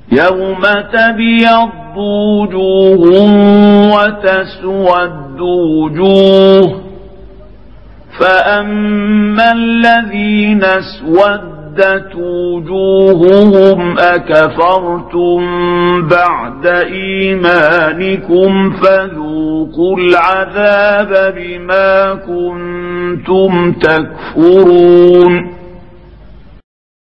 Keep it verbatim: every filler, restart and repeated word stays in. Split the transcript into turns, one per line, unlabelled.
يوم تبيض وجوه وتسود وجوه فأما الذين اسودت وجوههم أكفرتم بعد إيمانكم فذوقوا العذاب بما كنتم تكفرون